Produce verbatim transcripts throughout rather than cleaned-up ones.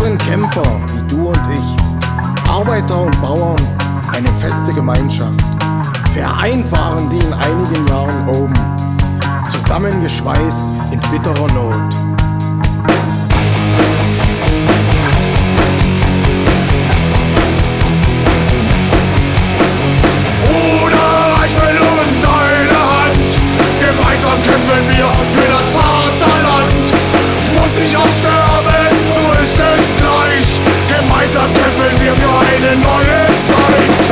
sind Kämpfer wie du und ich, Arbeiter und Bauern, eine feste Gemeinschaft. Vereint waren sie in einigen Jahren oben, zusammengeschweißt in bitterer Not. Bruder, ich will um deine Hand, gemeinsam kämpfen wir für das Vaterland. Muss ich auch sterben, so ist es gleich, gemeinsam kämpfen wir für eine neue Zeit.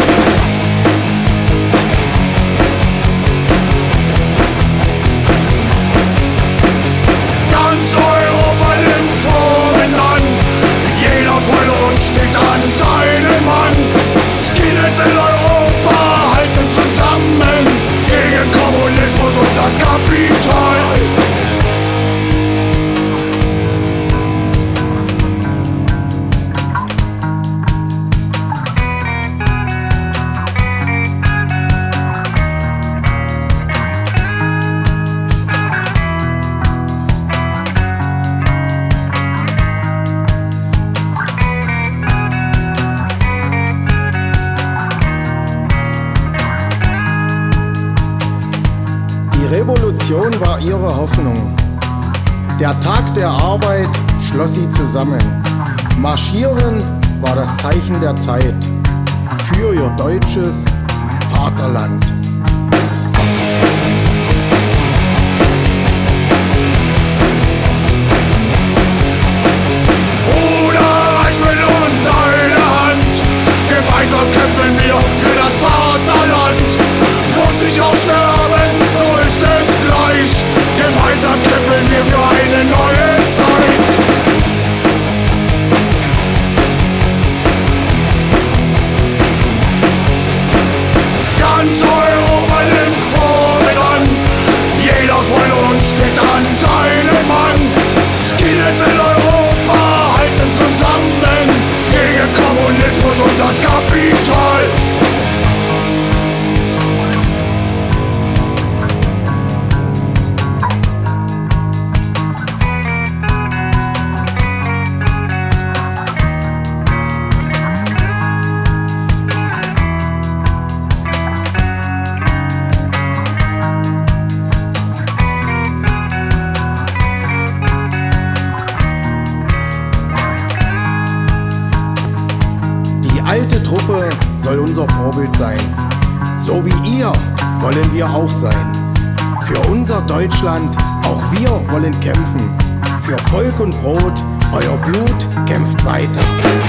Ganz Europa nimmt Formen an, jeder von uns steht an seinem Mann. Skinheads in Europa halten zusammen gegen Kommunismus und das Kapital. Die Revolution war ihre Hoffnung. Der Tag der Arbeit schloss sie zusammen. Marschieren war das Zeichen der Zeit für ihr deutsches Vaterland. Bruder, ich will um deine Hand, gemeinsam kämpfen wir für das Vaterland. Muss ich auch sterben, so ist es gleich, gemeinsam kämpfen wir für eine neue Zeit. Ganz Europa nimmt Formen an, jeder von uns steht an seinem Mann. Skinheads in Europa halten zusammen gegen Kommunismus und das Kapital. Die alte Truppe soll unser Vorbild sein. So wie ihr wollen wir auch sein. Für unser Deutschland, auch wir wollen kämpfen. Für Volk und Brot, euer Blut kämpft weiter.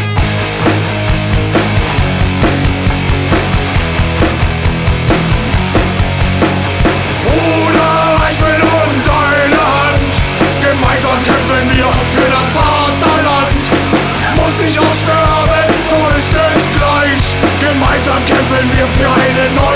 Bruder, ich will um deine Hand, gemeinsam kämpfen wir für das Vaterland. Muss ich auch sterben, so ist es gleich, gemeinsam kämpfen wir für eine neue